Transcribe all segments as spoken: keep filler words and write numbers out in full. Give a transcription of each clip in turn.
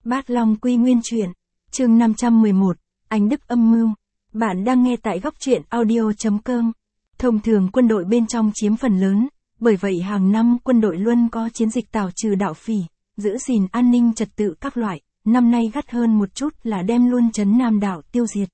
Bát Long Quy Nguyên Truyện, chương năm trăm mười một, Anh Đức âm mưu. Bạn đang nghe tại góc truyện audio chấm com. Thông thường quân đội bên trong chiếm phần lớn, bởi vậy hàng năm quân đội luôn có chiến dịch tào trừ đạo phỉ, giữ gìn an ninh trật tự các loại, năm nay gắt hơn một chút là đem luôn trấn Nam Đạo tiêu diệt.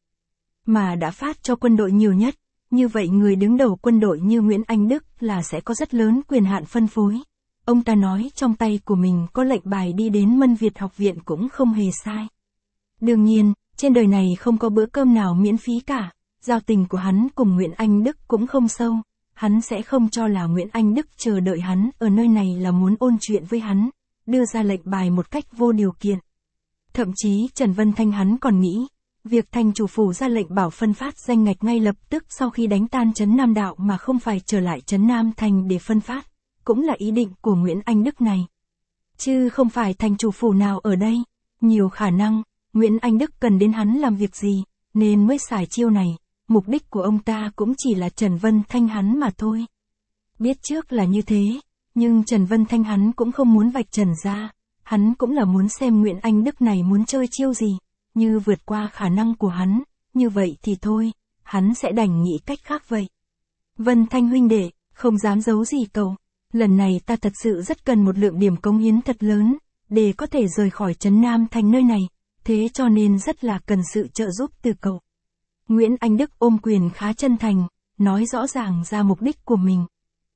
Mà đã phát cho quân đội nhiều nhất, như vậy người đứng đầu quân đội như Nguyễn Anh Đức là sẽ có rất lớn quyền hạn phân phối. Ông ta nói trong tay của mình có lệnh bài đi đến Mân Việt học viện cũng không hề sai. Đương nhiên, trên đời này không có bữa cơm nào miễn phí cả, giao tình của hắn cùng Nguyễn Anh Đức cũng không sâu, hắn sẽ không cho là Nguyễn Anh Đức chờ đợi hắn ở nơi này là muốn ôn chuyện với hắn, đưa ra lệnh bài một cách vô điều kiện. Thậm chí Trần Vân Thanh hắn còn nghĩ, việc thành chủ phủ ra lệnh bảo phân phát danh ngạch ngay lập tức sau khi đánh tan trấn Nam Đạo mà không phải trở lại trấn Nam Thành để phân phát, cũng là ý định của Nguyễn Anh Đức này. Chứ không phải thành chủ phủ nào ở đây, nhiều khả năng, Nguyễn Anh Đức cần đến hắn làm việc gì, nên mới xài chiêu này, mục đích của ông ta cũng chỉ là Trần Vân Thanh hắn mà thôi. Biết trước là như thế, nhưng Trần Vân Thanh hắn cũng không muốn vạch trần ra, hắn cũng là muốn xem Nguyễn Anh Đức này muốn chơi chiêu gì, như vượt qua khả năng của hắn, như vậy thì thôi, hắn sẽ đành nghĩ cách khác vậy. Vân Thanh huynh đệ, không dám giấu gì cậu. Lần này ta thật sự rất cần một lượng điểm cống hiến thật lớn, để có thể rời khỏi trấn Nam Thành nơi này, thế cho nên rất là cần sự trợ giúp từ cậu. Nguyễn Anh Đức ôm quyền khá chân thành, nói rõ ràng ra mục đích của mình.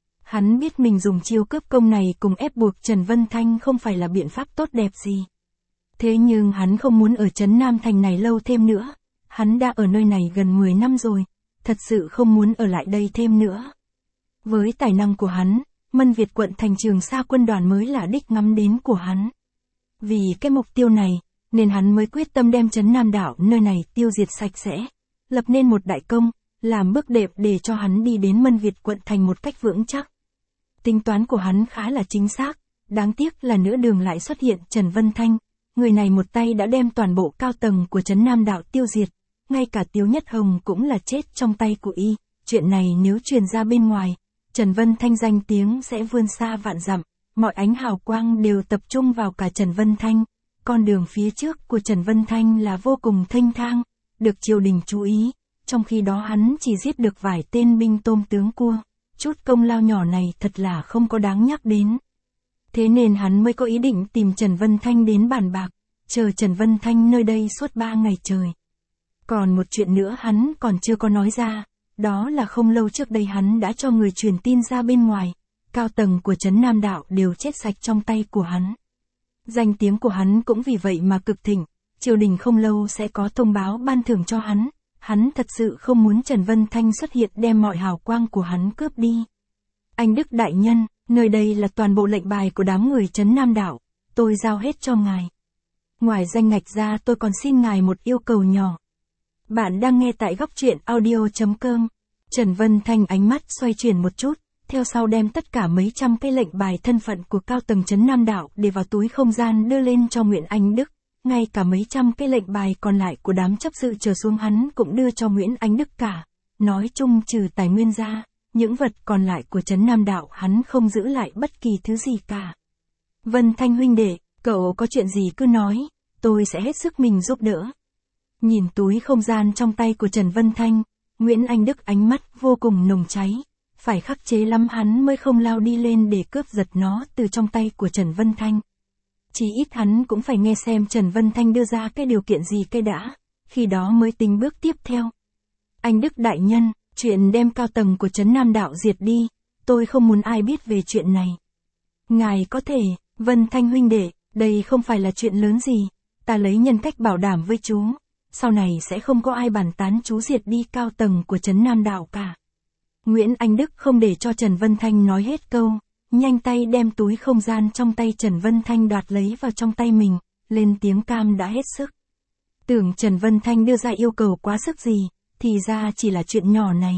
Hắn biết mình dùng chiêu cướp công này cùng ép buộc Trần Vân Thanh không phải là biện pháp tốt đẹp gì. Thế nhưng hắn không muốn ở trấn Nam Thành này lâu thêm nữa, hắn đã ở nơi này gần mười năm rồi, thật sự không muốn ở lại đây thêm nữa. Với tài năng của hắn, Mân Việt quận thành Trường Sa quân đoàn mới là đích ngắm đến của hắn. Vì cái mục tiêu này, nên hắn mới quyết tâm đem trấn Nam Đạo nơi này tiêu diệt sạch sẽ, lập nên một đại công, làm bước đệm để cho hắn đi đến Mân Việt quận thành một cách vững chắc. Tính toán của hắn khá là chính xác, đáng tiếc là nửa đường lại xuất hiện Trần Vân Thanh, người này một tay đã đem toàn bộ cao tầng của trấn Nam Đạo tiêu diệt, ngay cả Tiếu Nhất Hồng cũng là chết trong tay của y, chuyện này nếu truyền ra bên ngoài, Trần Vân Thanh danh tiếng sẽ vươn xa vạn dặm, mọi ánh hào quang đều tập trung vào cả Trần Vân Thanh, con đường phía trước của Trần Vân Thanh là vô cùng thênh thang, được triều đình chú ý, trong khi đó hắn chỉ giết được vài tên binh tôm tướng cua, chút công lao nhỏ này thật là không có đáng nhắc đến. Thế nên hắn mới có ý định tìm Trần Vân Thanh đến bàn bạc, chờ Trần Vân Thanh nơi đây suốt ba ngày trời. Còn một chuyện nữa hắn còn chưa có nói ra. Đó là không lâu trước đây hắn đã cho người truyền tin ra bên ngoài, cao tầng của trấn Nam Đạo đều chết sạch trong tay của hắn. Danh tiếng của hắn cũng vì vậy mà cực thịnh, triều đình không lâu sẽ có thông báo ban thưởng cho hắn, hắn thật sự không muốn Trần Vân Thanh xuất hiện đem mọi hào quang của hắn cướp đi. Anh Đức đại nhân, nơi đây là toàn bộ lệnh bài của đám người trấn Nam Đạo, tôi giao hết cho ngài. Ngoài danh ngạch ra tôi còn xin ngài một yêu cầu nhỏ. Bạn đang nghe tại góc truyện audio chấm com. Trần Vân Thanh ánh mắt xoay chuyển một chút, theo sau đem tất cả mấy trăm cái lệnh bài thân phận của cao tầng trấn Nam Đạo để vào túi không gian đưa lên cho Nguyễn Anh Đức, ngay cả mấy trăm cái lệnh bài còn lại của đám chấp sự trở xuống hắn cũng đưa cho Nguyễn Anh Đức cả. Nói chung trừ tài nguyên ra, những vật còn lại của trấn Nam Đạo hắn không giữ lại bất kỳ thứ gì cả. Vân Thanh huynh đệ, cậu có chuyện gì cứ nói, tôi sẽ hết sức mình giúp đỡ. Nhìn túi không gian trong tay của Trần Vân Thanh, Nguyễn Anh Đức ánh mắt vô cùng nồng cháy, phải khắc chế lắm hắn mới không lao đi lên để cướp giật nó từ trong tay của Trần Vân Thanh. Chỉ ít hắn cũng phải nghe xem Trần Vân Thanh đưa ra cái điều kiện gì cái đã, khi đó mới tính bước tiếp theo. Anh Đức đại nhân, chuyện đem cao tầng của trấn Nam Đạo diệt đi, tôi không muốn ai biết về chuyện này. Ngài có thể, Vân Thanh huynh đệ, đây không phải là chuyện lớn gì, ta lấy nhân cách bảo đảm với chú. Sau này sẽ không có ai bàn tán chú diệt đi cao tầng của trấn Nam Đạo cả. Nguyễn Anh Đức không để cho Trần Vân Thanh nói hết câu, nhanh tay đem túi không gian trong tay Trần Vân Thanh đoạt lấy vào trong tay mình, lên tiếng cam đã hết sức. Tưởng Trần Vân Thanh đưa ra yêu cầu quá sức gì, thì ra chỉ là chuyện nhỏ này.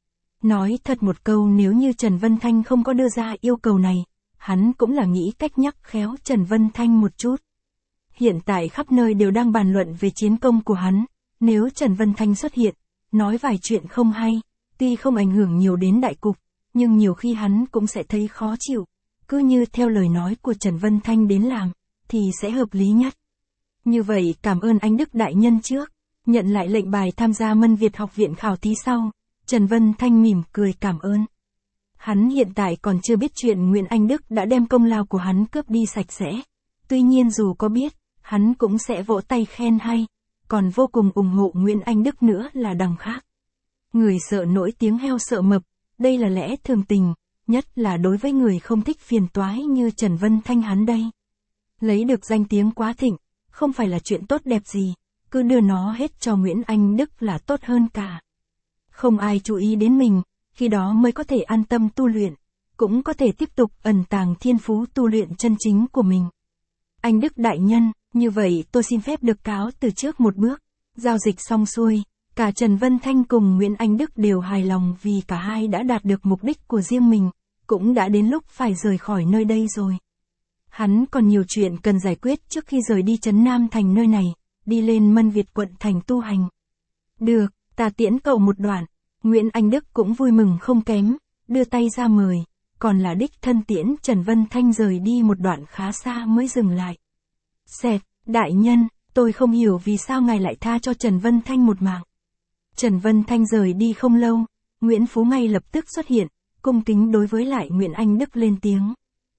Nói thật một câu, nếu như Trần Vân Thanh không có đưa ra yêu cầu này, hắn cũng là nghĩ cách nhắc khéo Trần Vân Thanh một chút. Hiện tại khắp nơi đều đang bàn luận về chiến công của hắn, nếu Trần Vân Thanh xuất hiện, nói vài chuyện không hay, tuy không ảnh hưởng nhiều đến đại cục, nhưng nhiều khi hắn cũng sẽ thấy khó chịu, cứ như theo lời nói của Trần Vân Thanh đến làm, thì sẽ hợp lý nhất. Như vậy cảm ơn anh Đức đại nhân trước. Nhận lại lệnh bài tham gia Mân Việt học viện khảo thí sau, Trần Vân Thanh mỉm cười cảm ơn. Hắn hiện tại còn chưa biết chuyện Nguyễn Anh Đức đã đem công lao của hắn cướp đi sạch sẽ. Tuy nhiên dù có biết, hắn cũng sẽ vỗ tay khen hay, còn vô cùng ủng hộ Nguyễn Anh Đức nữa là đằng khác. Người sợ nổi tiếng heo sợ mập, đây là lẽ thường tình, nhất là đối với người không thích phiền toái như Trần Vân Thanh hắn đây. Lấy được danh tiếng quá thịnh, không phải là chuyện tốt đẹp gì, cứ đưa nó hết cho Nguyễn Anh Đức là tốt hơn cả. Không ai chú ý đến mình, khi đó mới có thể an tâm tu luyện, cũng có thể tiếp tục ẩn tàng thiên phú tu luyện chân chính của mình. Anh Đức đại nhân, như vậy tôi xin phép được cáo từ trước một bước. Giao dịch xong xuôi, cả Trần Vân Thanh cùng Nguyễn Anh Đức đều hài lòng vì cả hai đã đạt được mục đích của riêng mình, cũng đã đến lúc phải rời khỏi nơi đây rồi. Hắn còn nhiều chuyện cần giải quyết trước khi rời đi Trấn Nam Thành nơi này, đi lên Mân Việt quận thành tu hành. Được, ta tiễn cậu một đoạn. Nguyễn Anh Đức cũng vui mừng không kém, đưa tay ra mời, còn là đích thân tiễn Trần Vân Thanh rời đi một đoạn khá xa mới dừng lại. Xẹt, đại nhân, tôi không hiểu vì sao ngài lại tha cho Trần Vân Thanh một mạng. Trần Vân Thanh rời đi không lâu, Nguyễn Phú ngay lập tức xuất hiện, cung kính đối với lại Nguyễn Anh Đức lên tiếng.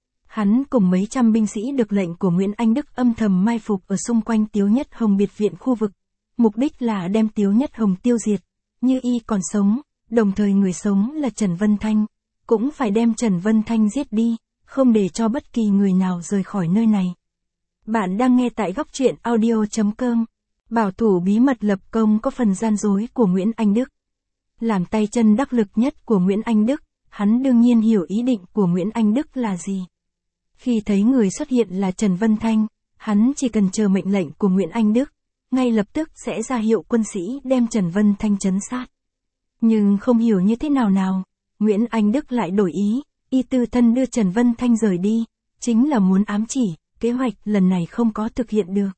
Hắn cùng mấy trăm binh sĩ được lệnh của Nguyễn Anh Đức âm thầm mai phục ở xung quanh Tiếu Nhất Hồng biệt viện khu vực, mục đích là đem Tiếu Nhất Hồng tiêu diệt, như y còn sống, đồng thời người sống là Trần Vân Thanh, cũng phải đem Trần Vân Thanh giết đi, không để cho bất kỳ người nào rời khỏi nơi này. Bạn đang nghe tại góc truyện audio chấm com. Bảo thủ bí mật lập công có phần gian dối của Nguyễn Anh Đức. Làm tay chân đắc lực nhất của Nguyễn Anh Đức, hắn đương nhiên hiểu ý định của Nguyễn Anh Đức là gì. Khi thấy người xuất hiện là Trần Vân Thanh, hắn chỉ cần chờ mệnh lệnh của Nguyễn Anh Đức, ngay lập tức sẽ ra hiệu quân sĩ đem Trần Vân Thanh trấn sát. Nhưng không hiểu như thế nào nào, Nguyễn Anh Đức lại đổi ý, y tư thân đưa Trần Vân Thanh rời đi, chính là muốn ám chỉ, kế hoạch lần này không có thực hiện được.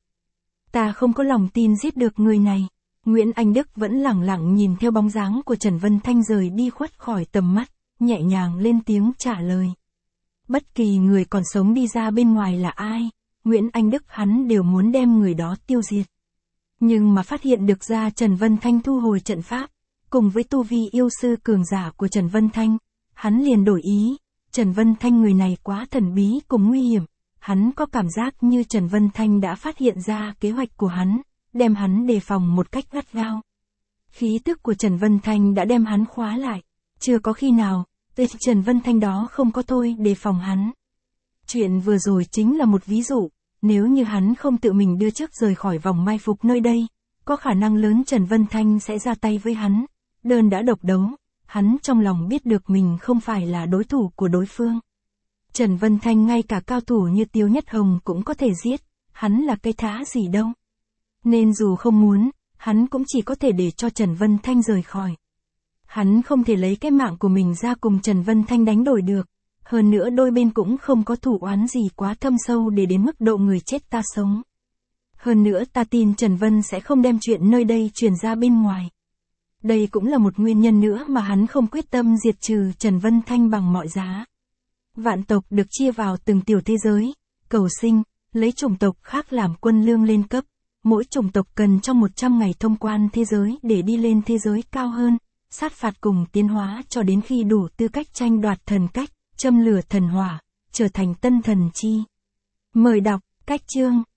Ta không có lòng tin giết được người này. Nguyễn Anh Đức vẫn lẳng lặng nhìn theo bóng dáng của Trần Vân Thanh rời đi khuất khỏi tầm mắt, nhẹ nhàng lên tiếng trả lời. Bất kỳ người còn sống đi ra bên ngoài là ai, Nguyễn Anh Đức hắn đều muốn đem người đó tiêu diệt. Nhưng mà phát hiện được ra Trần Vân Thanh thu hồi trận pháp, cùng với tu vi yêu sư cường giả của Trần Vân Thanh, hắn liền đổi ý, Trần Vân Thanh người này quá thần bí cùng nguy hiểm, hắn có cảm giác như Trần Vân Thanh đã phát hiện ra kế hoạch của hắn, đem hắn đề phòng một cách gắt gao. Khí tức của Trần Vân Thanh đã đem hắn khóa lại, chưa có khi nào, tên Trần Vân Thanh đó không có thôi đề phòng hắn. Chuyện vừa rồi chính là một ví dụ, nếu như hắn không tự mình đưa trước rời khỏi vòng mai phục nơi đây, có khả năng lớn Trần Vân Thanh sẽ ra tay với hắn, đơn đã độc đấu, hắn trong lòng biết được mình không phải là đối thủ của đối phương. Trần Vân Thanh ngay cả cao thủ như Tiếu Nhất Hồng cũng có thể giết, hắn là cây thá gì đâu. Nên dù không muốn, hắn cũng chỉ có thể để cho Trần Vân Thanh rời khỏi. Hắn không thể lấy cái mạng của mình ra cùng Trần Vân Thanh đánh đổi được, hơn nữa đôi bên cũng không có thù oán gì quá thâm sâu để đến mức độ người chết ta sống. Hơn nữa ta tin Trần Vân sẽ không đem chuyện nơi đây truyền ra bên ngoài. Đây cũng là một nguyên nhân nữa mà hắn không quyết tâm diệt trừ Trần Vân Thanh bằng mọi giá. Vạn tộc được chia vào từng tiểu thế giới, cầu sinh, lấy chủng tộc khác làm quân lương lên cấp. Mỗi chủng tộc cần trong một trăm ngày thông quan thế giới để đi lên thế giới cao hơn, sát phạt cùng tiến hóa cho đến khi đủ tư cách tranh đoạt thần cách, châm lửa thần hỏa, trở thành tân thần chi. Mời đọc, cách chương.